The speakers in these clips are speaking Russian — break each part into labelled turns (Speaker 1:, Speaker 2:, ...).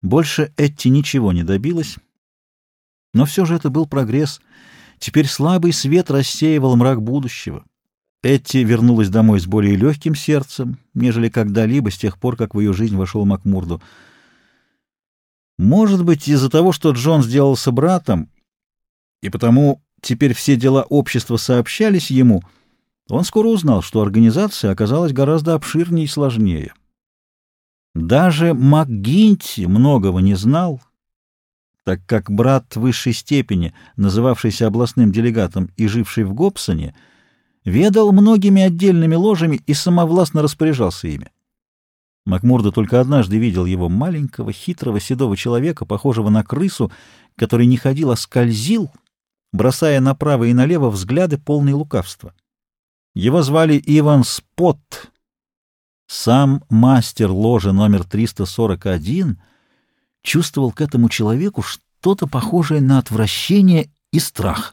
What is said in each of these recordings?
Speaker 1: Больше Этти ничего не добилась, но все же это был прогресс. Теперь слабый свет рассеивал мрак будущего. Этти вернулась домой с более легким сердцем, нежели когда-либо с тех пор, как в ее жизнь вошел Макмурду. Может быть, из-за того, что Джон сделался братом, и потому теперь все дела общества сообщались ему, он скоро узнал, что организация оказалась гораздо обширнее и сложнее. Даже МакГинти многого не знал, так как брат высшей степени, называвшийся областным делегатом и живший в Гобсоне, ведал многими отдельными ложами и самовластно распоряжался ими. Макмурдо только однажды видел его, маленького, хитрого, седого человека, похожего на крысу, который не ходил, а скользил, бросая направо и налево взгляды, полные лукавства. Его звали Иван Спот. Сам мастер ложи номер 341 чувствовал к этому человеку что-то похожее на отвращение и страх.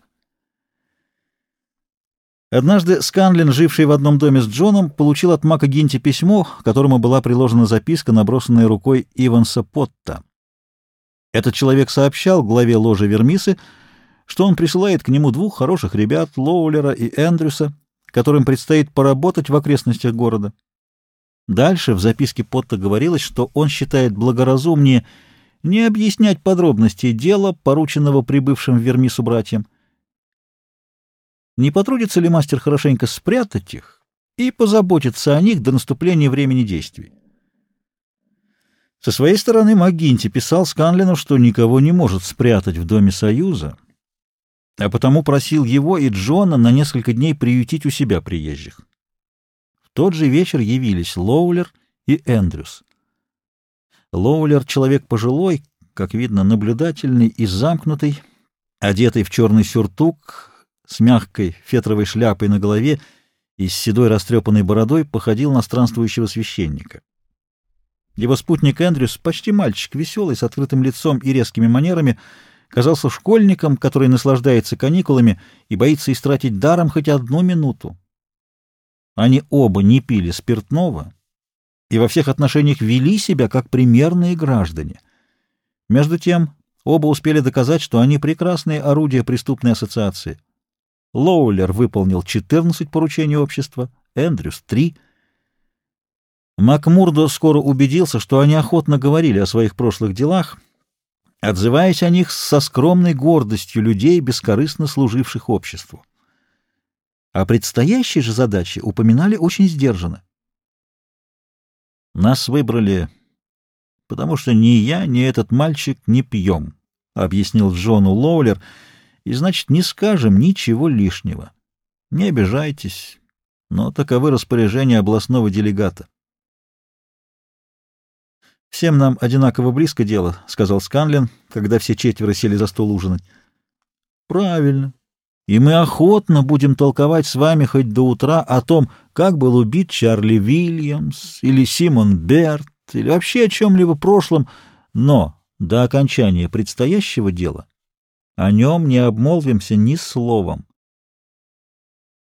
Speaker 1: Однажды Сканлин, живший в одном доме с Джоном, получил от МакГинти письмо, к которому была приложена записка, набросанная рукой Иванса Потта. Этот человек сообщал главе ложи Вермисы, что он присылает к нему двух хороших ребят, Лоулера и Эндрюса, которым предстоит поработать в окрестностях города. Дальше в записке Потта говорилось, что он считает благоразумнее не объяснять подробности дела, порученного прибывшим в Вермису братьям. Не потрудится ли мастер хорошенько спрятать их и позаботиться о них до наступления времени действий? Со своей стороны МакГинти писал Сканлину, что никого не может спрятать в Доме Союза, а потому просил его и Джона на несколько дней приютить у себя приезжих. В тот же вечер явились Лоулер и Эндрюс. Лоулер — человек пожилой, как видно, наблюдательный и замкнутый, одетый в черный сюртук, с мягкой фетровой шляпой на голове и с седой растрепанной бородой, походил на странствующего священника. Его спутник Эндрюс, почти мальчик, веселый, с открытым лицом и резкими манерами, казался школьником, который наслаждается каникулами и боится истратить даром хоть одну минуту. Они оба не пили спиртного и во всех отношениях вели себя как примерные граждане. Между тем, оба успели доказать, что они прекрасные орудия преступной ассоциации. Лоулер выполнил 14 поручений общества, Эндрюс — 3. Макмурдо скоро убедился, что они охотно говорили о своих прошлых делах, отзываясь о них со скромной гордостью людей, бескорыстно служивших обществу. О предстоящей же задаче упоминали очень сдержанно. «Нас выбрали, потому что ни я, ни этот мальчик не пьем», — объяснил Джону Лоулер, — «и, значит, не скажем ничего лишнего. Не обижайтесь, но таковы распоряжения областного делегата». «Всем нам одинаково близко дело», — сказал Сканлин, когда все четверо сели за стол ужинать. «Правильно. И мы охотно будем толковать с вами хоть до утра о том, как был убит Чарли Вильямс или Симон Берт, или вообще о чем-либо прошлом, но до окончания предстоящего дела о нем не обмолвимся ни словом.